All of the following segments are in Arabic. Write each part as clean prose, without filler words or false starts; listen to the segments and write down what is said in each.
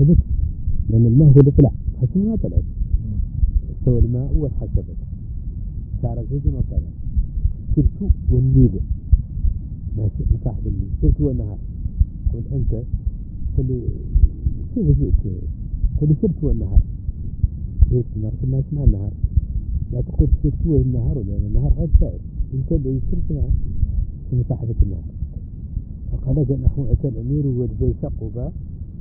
حسبت، لأن الماء هو اللي طلع، حسب ما طلع. استوى الماء والحسبت، صار زيد ما طلع. سرت والنيل، ماشي صاحب النيل، سرت والنهار. قل أنت قل كيف جئت؟ قل سرت والنهار. جئت النهار ثم اسمع النهار، لا تقول سرت والنهار، لأن النهار غير سائر، أنت اللي سرت معه ثم صاحبة النهار. فقال جاء نحو أتى الأمير والجيش قبا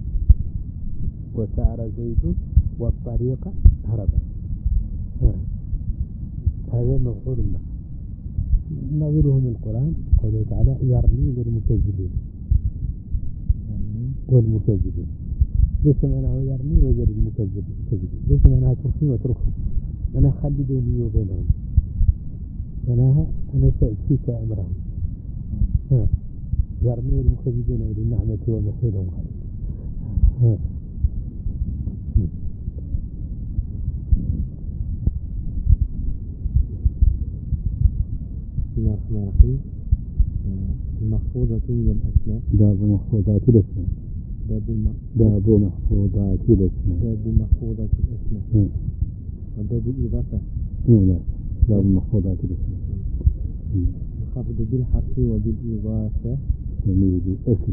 وسار زيد والطريق هربا. هذا مفعول له. نظيره من القرآن قوله تعالى يرمي والمكذبين. ليس معناه يرمي ويجري المكذبين، ليس معناه ترخي وترخي، أنا خلي بيني وبينهم، أنا سأكفيك أمرهم. يرمي والمكذبين وللنعمة ومحيلهم خليل. بسم الله الرحمن الرحيم. المحفوظة من الأسماء. باب محفوظات الأسماء. باب محفوظات الأسماء. وباب الإضافة. لا باب محفوظات الأسماء. الخفض بالحرف وبالإضافة. جميل أكل.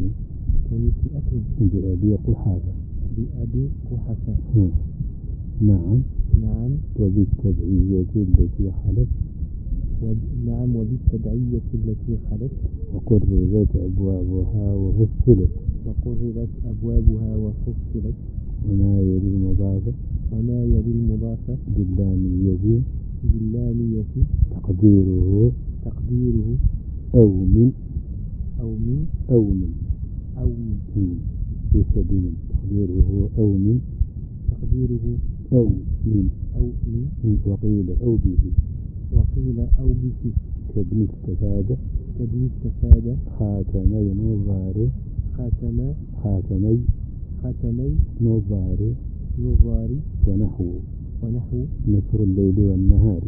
بأبي قحافة. نعم. وبالتبعية التي خلت. وبالتبعية التي خلت. وقررت أبوابها وفصلت. وما يلي المضافة باللامية تقديره أو من في سبيل تقديره أو من وقيل أو به كابن استفاد خاتمي نظار ونحو مكر الليل والنهار.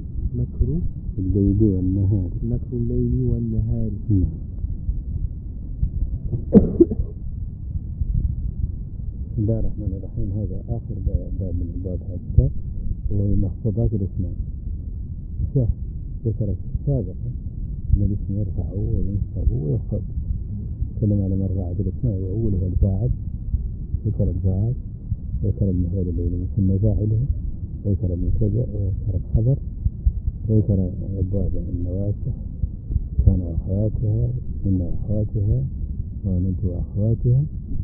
بسم الله الرحمن الرحيم. هذا آخر باب من أبواب هذا الكتاب، وهو محفوظات الأسماء. الشيخ ذكر سابقا أن الاسم يرفع وينصب ويخفض. تكلم على مرفوعات الأسماء وأولها الفاعل، ذكر الفاعل وذكر المفعول به ثم فاعله، وذكر المبتدأ وذكر الخبر، وذكر أبواب النواسخ كان أخواتها إن أخواتها وند أخواتها،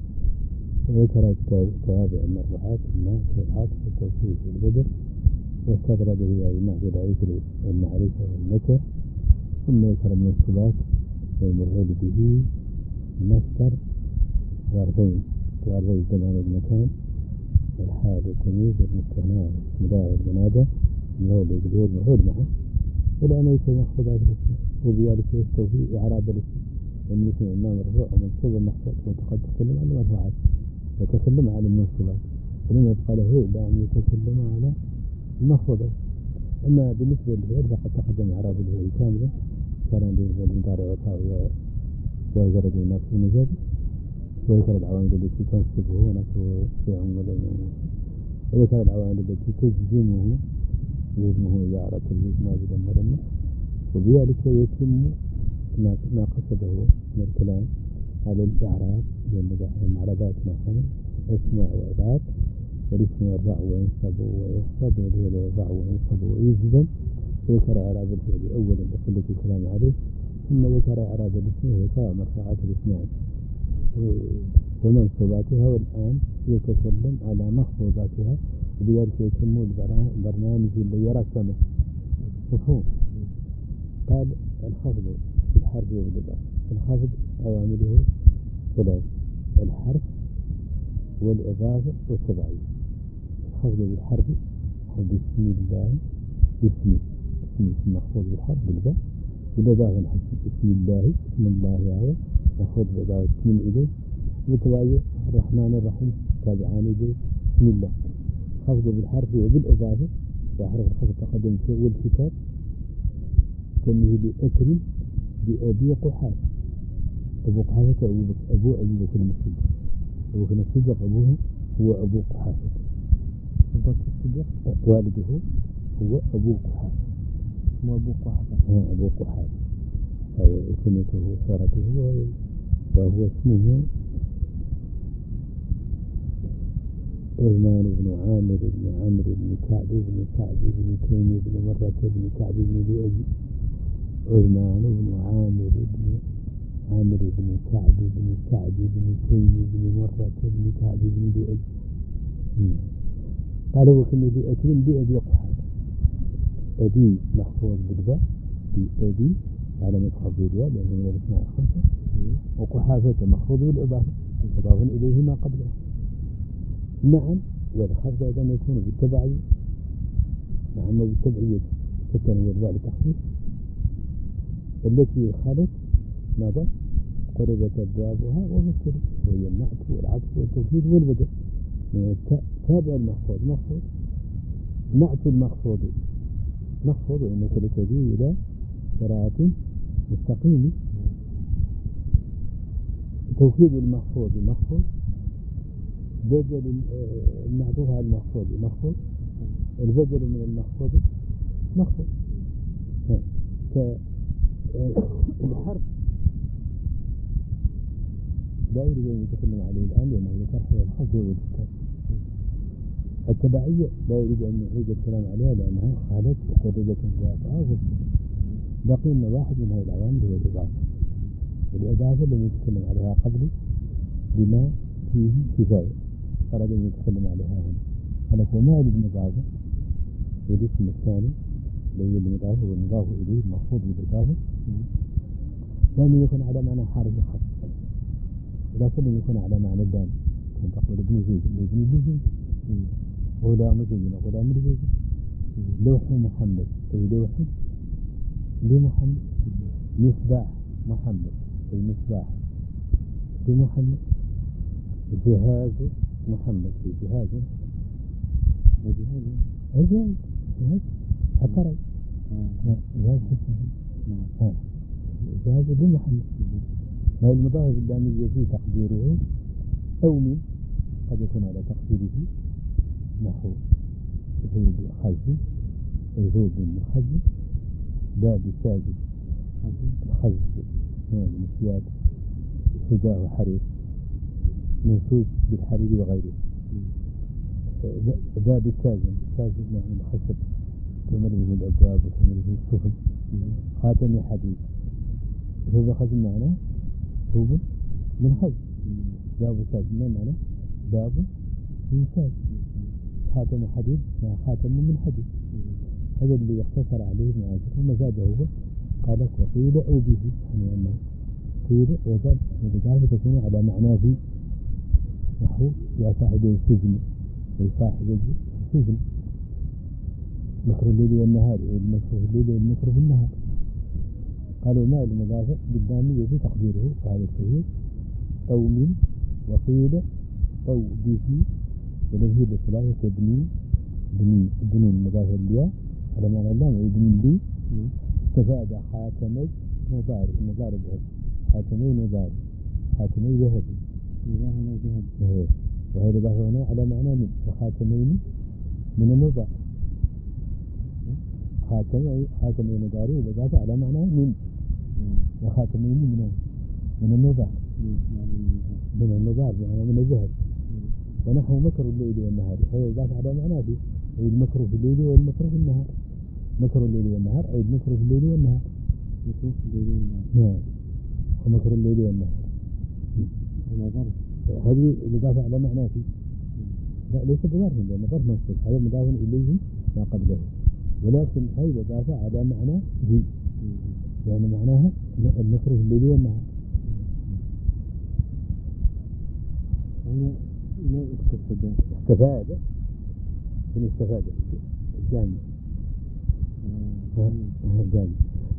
وذكر توابع المرفوعات الناس والعاطف والتوفيق والبدر، واستدرى به النحو العيسى والمعرفة والنكر، ثم ذكر المنصوبات والمفعول به المصدر ظرفين زمان المكان الحال والتمييز والمستثنى والمداعي والمنادى المفعول به والمفعول معه، والآن يكون محفوظات الاسم، وبذلك يستوفي إعراب الاسم لأن الاسم إما مرفوع ومنصوب ومحفوظ، وقد تكلم عن المرفوعات وتكلم عن المنصوبات، ولم يبقى له إلا أن يتكلم على المحفوظات. أما بالنسبة للفعل فقد تقدم إعراب الفعل كاملا، كان للمضارع والطاغية ويجرد النفس والنجاب، وذكر العوامل التي تنصبه ونصبه في عمل، وذكر العوامل التي تجزمه إذا أردت ماجدا ملما، وبذلك يتم ما قصده من الكلام على الإعراب والمعربات معها اسماء وإعراب، والاسم يرفع وينصب ويخفض، والفعل يرفع وينصب ويجزم. ذكر إعراب الفعل أولا لقلة الكلام عليه، ثم ذكر إعراب الاسم وذكر مرفوعات الاسماء ومنصوباتها، والآن يتكلم على مخفوضاتها، وبذلك يتم البرنامج الذي رسمه. مفهوم؟ قال الخفض بالحرف وبالإضافة. الخفض أوامله ثلاث: الحرف والإضافة والتبعية. الخفض بالحرف بسم الله، اسم مخفوض بالحرف بالباء، بالإضافة بسم الله، اسم الله هذا مخفوض بالإضافة اسم إليه، والتبعية الرحمن الرحيم تابعان إليه بسم الله. خفض بالحرف وبالإضافة، وحرف الخفض تقدم في أول كتاب كمه بأكل بأبي قحافة. أبو قحافة أبو أبي بكر المسجد، أبو بكر المسجد أبوه هو أبو قحافة. أبو الصديق والده هو أبو قحافة. اسمه أبو قحافة. أبو قحافة هذا كنيته صارته وهو اسمه عثمان بن عامر بن عمرو بن كعب بن كعب بن تيم بن مرة بن كعب بن لؤي. عثمان بن عامر بن عمرو بن كعب بن كعب بن تيم بن مرة بن كعب بن لؤي. قال هو كم بأبي قحافة. أبي محفوظ بالباء بأبي على مدخل بالياء لأنه من الأسماء الخمسة. وقحافة محفوظ بالإضافة إضافا إليه ما قبله. نعم والخفض أيضا يكون بالتبعية. نعم بالتبعية حتى هو ذلك تخفيف التي خلت نظر قربت أبوابها ومثلت وهي النعت والعطف والتوكيد والبدء. تابع المخفوض مخفوض نعت المخفوض مخفوض وإنك لتجي إلى صراط مستقيم. توكيد المخفوض مخفوض بدل المعطوف على المخفوض مخفوض البدل من المخفوض مخفوض. الحرف لا يريد أن يتكلم عليه الآن لأنه ذكر الحرف والكتاب. التبعية لا يريد أن يعيد الكلام عليها لأنها خالت وقربت الواقعة. بقي لنا واحد من هذه العوامل هو الإضافة. والإضافة لم يتكلم عليها قبل بما فيه كفاية أراد أن يتكلم عليها هنا. قال وما للمضافة والاسم الثاني الذي المضافة والمضاف إليه المخفوض بالإضافة لم يكن على معنى حرف الخط ولا لم يكن على معنى الدال. كان تقول ابن زيد ابن زيد غلام زيد غلام زيد. لوح محمد أي لوح لمحمد. مصباح محمد أي مصباح لمحمد. جهاز محمد أي جهاز جهاز أقرأ جهاز جهاز لمحمد. ما المضاف اللامي فيه تقديره أو من قد يكون على تقديره نحو ذوب خزي ذوب مخزي باب ساجد الخز من الثياب سداه وحرير منسوج بالحرير وغيره. باب الساجد من الخشب تمر به الأبواب وتمر به السفن. خاتم حديد ذوب خز معناه ذوب من خز. باب الساجد ما معناه باب من ساجد. خاتم حديد مع خاتم من حديد. هذا اللي يقتصر عليه معاذ ثم زاده هو قالك وقيل أو به يعني أنه قيل أيضا والإضافة تكون على معناه في نحو يا صاحب السجن أي صاحب السجن. مكر الليل والنهار المكر في الليل والمكر في النهار. قالوا ما المضافة بالدامية في تقديره وهذا الكثير أو من وقيل أو به ولفظ الثلاثة تبني بنون المضافة الياء على معنى اللام يبني لي استفاد خاتمي مضارب خاتمي مضارب خاتمي ذهبي وهذا الإضافة هنا على معنى من وخاتمين من النظار. خاتمي مضارب والإضافة على معنى من وخاتمين من النظار من النظار يعني من الذهب. ونحو مكر الليل والنهار هذا الإضافة على معنى فيه أي المكر في الليل والمكر في النهار. مكر الليل والنهار أي المكر في الليل والنهار. مكر في الليل والنهار نعم ومكر الليل والنهار. هذه الإضافة على معنى فيه لا ليس بظرف لأن ظرف منصوب هذا مضاف إليه ما قبله ولكن هذه الإضافة على معنى فيه يعني معناها المكر في الليل والنهار. هنا استفاد من استفاد الجاني الجاني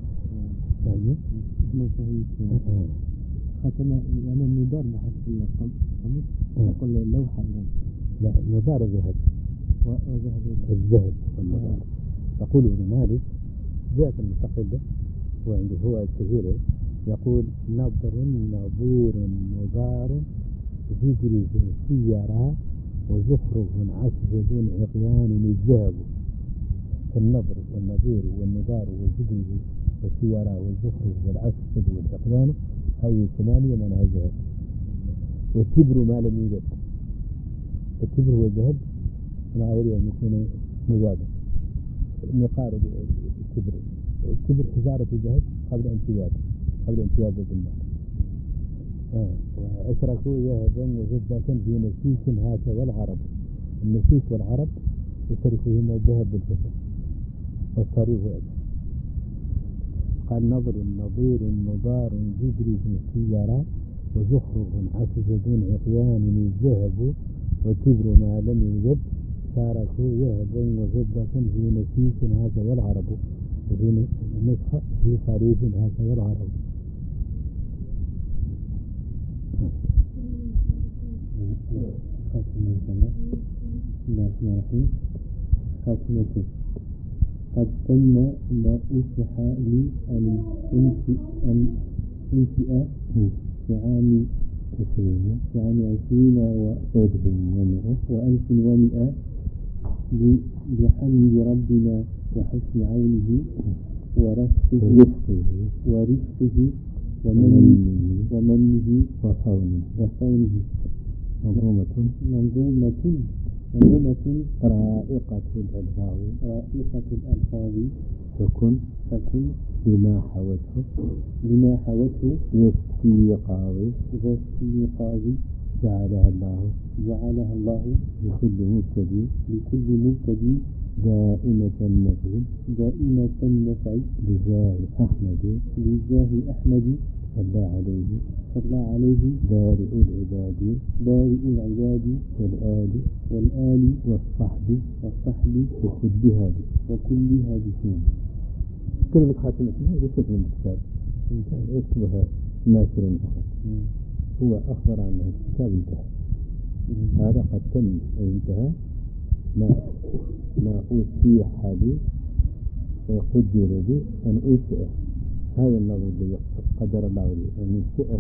اسمه صحيح ختم يعني النضار بحسب اللقب يقول اللوحة لا النضار ذهب الذهب والنضار. يقول ابن مالك جاءت المستقلة وعنده هو الكثير يقول نضر نضور نضار ذكر سيارة وزخرف عسجد عقيان الذهب النظر والنظير والنضار والزبد والسيارة والزخرف والعسجد والعقيان. هذه 8 منازل. والتبر ما لم يوجد. التبر هو الذهب مع غير أن يكون مزادا. مقار التبر حجارة الذهب قبل أن تزاد بالماء. وأشركوا ذهبا وفضة في نسيك هكذا العرب. النسيك والعرب يشركهما الذهب بالفضة والصريف أيضا. قال نظر نظير نضار زبر سيارة وزخرف عسجد عقيان الذهب وتبر ما لم يوجد. شاركوا ذهبا وفضة في نسيك هكذا العرب. وفي نسخة في صريف هكذا العرب. خاتمة. قد تم ما أصلح لي أن أنشئ في عام 20 و1100 بحمد ربنا وحسن عونه ورفقه ومنه وصونه. منظومة رائقة الألفاظ فكن بما حوته ذا استيقاظ جعلها الله لكل مبتدئ دائمة النفع بجاه أحمد صلى عليه بارئ العباد والآل والصحب وكل هادفين. كلمة خاتمة ليست من الكتاب يكتبها ناشر فقط. هو أخبر عن الكتاب انتهى. قال قد تم انتهى ما أتيح لي قدر لي أن أنشئه. هذا النظر الذي قدر الله لي أن أنشئه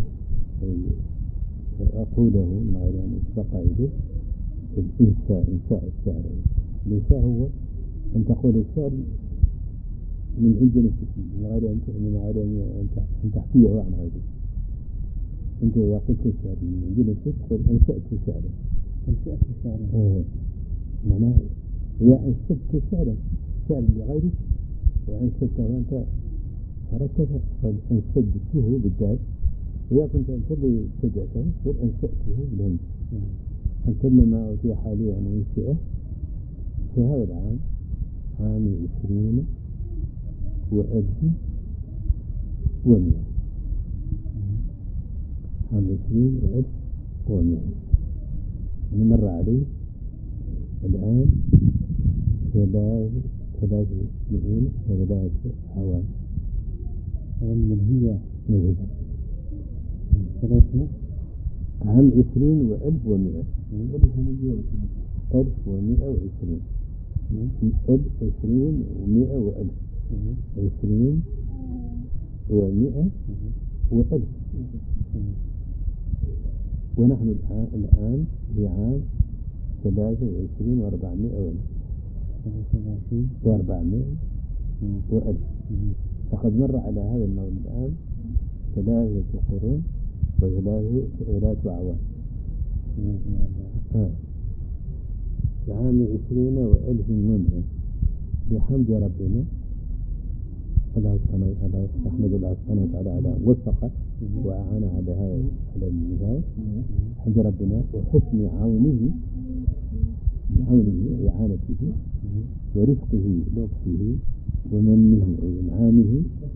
أقوله من غير أن أسبق إليه. إنشاء الشعر. الإنشاء هو أن تقول الشعر من عند نفسك من غير أن تحكيه عن غيره. أنت إذا قلت الشعر من عند نفسك تقول أنشأت شعرا. معناه إذا أنشأت شعرا لغيرك وأنشأته أنت فركزت أنشدته بالذات. وإذا كنت أنت اللي ابتدأته تقول أنشأته بالهمز. ثم ما أتيح لي أن أنشئه في هذا العام عام 20 و1100. عام 20 و1100 مر عليه الآن 303 أعوام من هي عام 20 و1100 1120 20 و100 و1000 20 و100 و1000. ونحن الآن في عام 23 و400 و1000. فقد مر على هذا النوع الآن 3 قرون و3 أعوام. في عام 20 و1100 بحمد ربنا أحمد الله سبحانه وتعالى على وفقه وأعانه على النهاية. حمد ربنا وحسن عونه إعانته ورفقه لطفه ومنه وإنعامه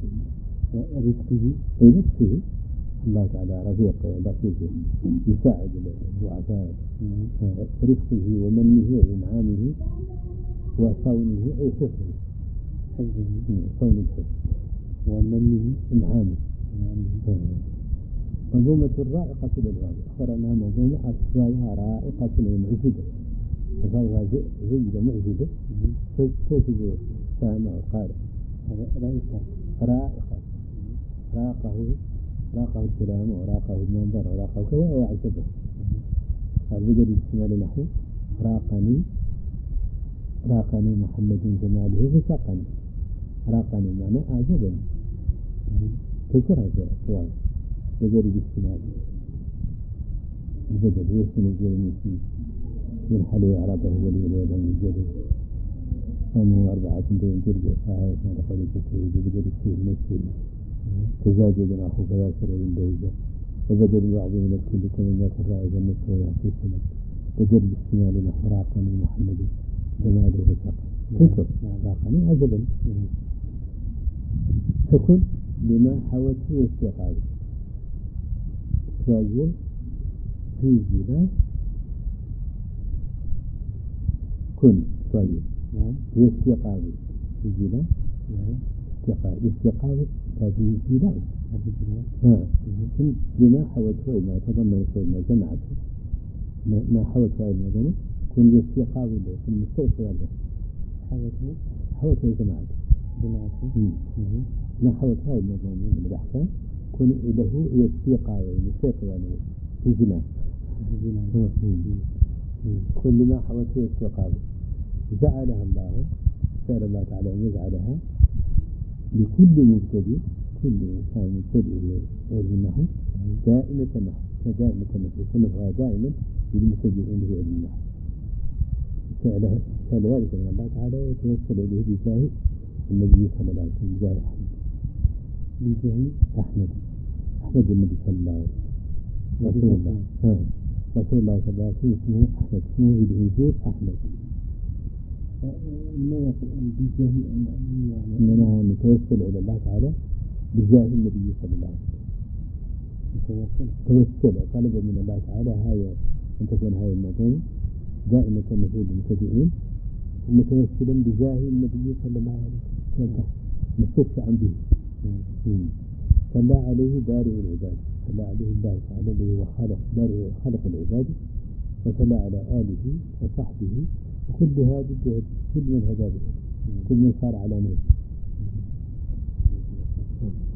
ورفقه. الله تعالى رفيق لطيفه يساعد الضعفاء. رفقه ومنه وإنعامه وصونه أي حفظه صون الحفظ ومنه إنعامه. منظومة رائقة للغاية. أخبر أنها منظومة أسرارها رائقة ومعجزة. أسرارها جيدة معجزة تجد سامع القارئ. رائقة راقه الكلام وراقه المنظر وراقه كذا يعجبه. هذا بجد الشمال نحو راقني محمد جماله فسقني. راقني معنى أعجبني. تذكر هذا السؤال بجرد السناد البدل يسن الجرمي من حلو إعرابه ولي الوضع من الجرد فمو 4 بين جرد فهذا ما دخل الجسد بجرد السير نفسه تزاجد أخو فياسر للبيجة وبدل البعض من الكل كمن يكون رائزا نفسه ويعطي السنة بجرد السناد نحو راقني محمد جماله فسقني. تذكر راقني عجبا فكن بما حوته استيقاظه تواجه في الجلال كن تواجه استيقاظه في الجلال استيقاظه هذه الجلال كن بما حوته إذا تضمن سيدنا جمعته ما حوته إذا كن استيقاظه كن مستيقظ له حوته جمعته ما حوت هاي الموضوع من الأحكام كن له يستيقظ ويستيقظ له في جنان كل ما حوته يستيقظ جعلها الله سأل الله تعالى أن يجعلها لكل مبتدئ كل إنسان مبتدئ علمه دائمة نحو يكونها دائما للمبتدئين به علم النحو سأل ذلك من الله تعالى وتوسل إليه بجاه النبي صلى الله عليه وسلم بجاه أحمد النبي صلى الله عليه وسلم رسول الله صلى الله عليه وسلم اسمه أحمد اسمه بالإنجيل أحمد ما يقول بجاه إننا نتوسل إلى الله تعالى بجاه النبي صلى الله عليه وسلم توسل طلب من الله تعالى هاي أن تكون هاي المدينة دائمة نزول المبتدئين ومتوسلا بجاه النبي صلى الله عليه وسلم مستشفعا به صلى عليه بارئ العباد صلى عليه الله تعالى الذي هو خلق العباد وصلى على آله وصحبه وكل هذا كل من هداه كل من صار على نور